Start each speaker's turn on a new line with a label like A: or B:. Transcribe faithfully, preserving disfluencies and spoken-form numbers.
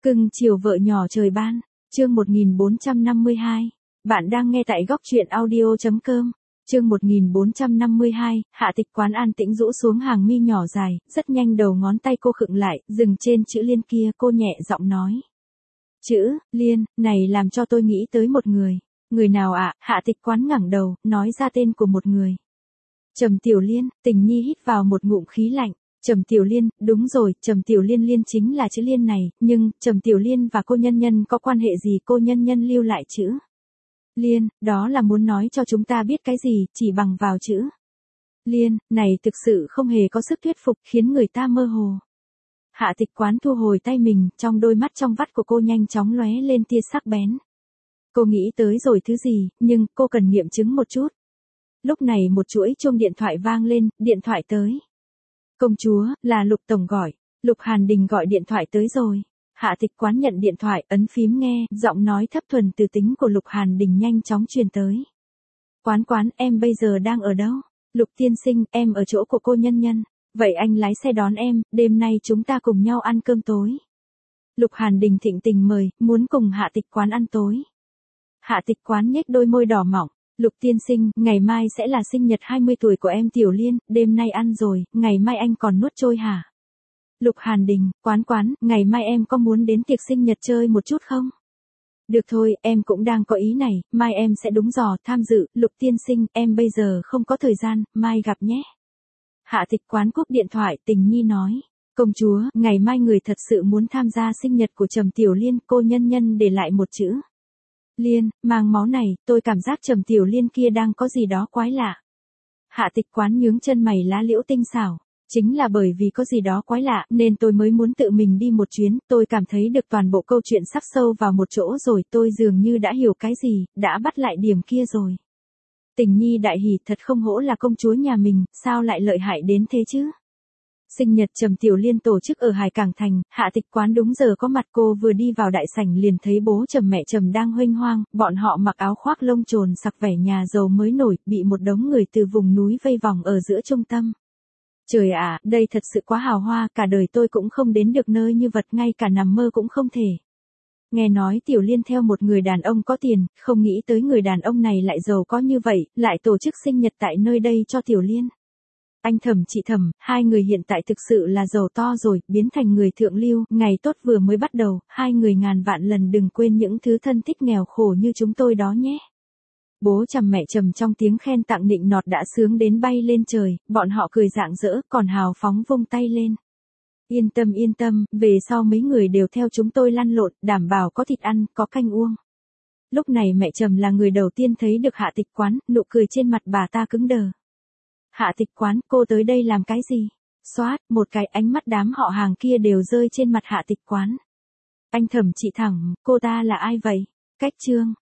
A: Cưng chiều vợ nhỏ trời ban, chương một nghìn bốn trăm năm mươi hai. Bạn đang nghe tại góc truyện audio chấm com. Chương một nghìn bốn trăm năm mươi hai, Hạ Tịch Quán an tĩnh rũ xuống hàng mi nhỏ dài, rất nhanh đầu ngón tay cô khựng lại, dừng trên chữ Liên kia, cô nhẹ giọng nói. Chữ Liên, này làm cho tôi nghĩ tới một người. Người nào ạ? À? Hạ Tịch Quán ngẩng đầu, nói ra tên của một người. Trầm Tiểu Liên. Tình Nhi hít vào một ngụm khí lạnh. Trầm Tiểu Liên, đúng rồi, Trầm Tiểu Liên Liên chính là chữ Liên này, nhưng, Trầm Tiểu Liên và cô Nhân Nhân có quan hệ gì? Cô Nhân Nhân lưu lại chữ Liên, đó là muốn nói cho chúng ta biết cái gì, chỉ bằng vào chữ Liên, này thực sự không hề có sức thuyết phục, khiến người ta mơ hồ. Hạ Tịch Quán thu hồi tay mình, trong đôi mắt trong vắt của cô nhanh chóng lóe lên tia sắc bén. Cô nghĩ tới rồi thứ gì, nhưng, cô cần nghiệm chứng một chút. Lúc này một chuỗi chuông điện thoại vang lên, điện thoại tới. Công chúa, là Lục Tổng gọi. Lục Hàn Đình gọi điện thoại tới rồi. Hạ Tịch Quán nhận điện thoại, ấn phím nghe, giọng nói thấp thuần từ tính của Lục Hàn Đình nhanh chóng truyền tới. Quán Quán, em bây giờ đang ở đâu? Lục tiên sinh, em ở chỗ của cô Nhân Nhân. Vậy anh lái xe đón em, đêm nay chúng ta cùng nhau ăn cơm tối. Lục Hàn Đình thịnh tình mời, muốn cùng Hạ Tịch Quán ăn tối. Hạ Tịch Quán nhếch đôi môi đỏ mọng. Lục tiên sinh, ngày mai sẽ là sinh nhật hai mươi tuổi của em Tiểu Liên, đêm nay ăn rồi, ngày mai anh còn nuốt trôi hả? Lục Hàn Đình, Quán Quán, ngày mai em có muốn đến tiệc sinh nhật chơi một chút không? Được thôi, em cũng đang có ý này, mai em sẽ đúng dò tham dự. Lục tiên sinh, em bây giờ không có thời gian, mai gặp nhé. Hạ Tịch Quán cúp điện thoại, Tình Nhi nói. Công chúa, ngày mai người thật sự muốn tham gia sinh nhật của Trầm Tiểu Liên, cô Nhân Nhân để lại một chữ Liên, mang máu này, tôi cảm giác Trầm Tiểu Liên kia đang có gì đó quái lạ. Hạ Tịch Quán nhướng chân mày lá liễu tinh xảo. Chính là bởi vì có gì đó quái lạ, nên tôi mới muốn tự mình đi một chuyến, tôi cảm thấy được toàn bộ câu chuyện sắp sâu vào một chỗ rồi, tôi dường như đã hiểu cái gì, đã bắt lại điểm kia rồi. Tình Nhi đại hỉ, thật không hổ là công chúa nhà mình, sao lại lợi hại đến thế chứ? Sinh nhật Trầm Tiểu Liên tổ chức ở Hải Cảng Thành, Hạ Tịch Quán đúng giờ có mặt, cô vừa đi vào đại sảnh liền thấy bố Trầm mẹ Trầm đang huênh hoang, bọn họ mặc áo khoác lông trồn sặc vẻ nhà giàu mới nổi, bị một đống người từ vùng núi vây vòng ở giữa trung tâm. Trời ạ, đây thật sự quá hào hoa, cả đời tôi cũng không đến được nơi như vật, ngay cả nằm mơ cũng không thể. Nghe nói Tiểu Liên theo một người đàn ông có tiền, không nghĩ tới người đàn ông này lại giàu có như vậy, lại tổ chức sinh nhật tại nơi đây cho Tiểu Liên. Anh Thẩm chị Thẩm, hai người hiện tại thực sự là giàu to rồi, biến thành người thượng lưu, ngày tốt vừa mới bắt đầu, hai người ngàn vạn lần đừng quên những thứ thân thích nghèo khổ như chúng tôi đó nhé. Bố Trầm mẹ Trầm trong tiếng khen tặng nịnh nọt đã sướng đến bay lên trời, bọn họ cười rạng rỡ, còn hào phóng vung tay lên. Yên tâm yên tâm, về sau mấy người đều theo chúng tôi lăn lộn, đảm bảo có thịt ăn, có canh uống. Lúc này mẹ Trầm là người đầu tiên thấy được Hạ Tịch Quán, nụ cười trên mặt bà ta cứng đờ. Hạ Tịch Quán, cô tới đây làm cái gì? Xoát, một cái ánh mắt đám họ hàng kia đều rơi trên mặt Hạ Tịch Quán. Anh Thẩm chị Thẳng, cô ta là ai vậy? Cách Trương.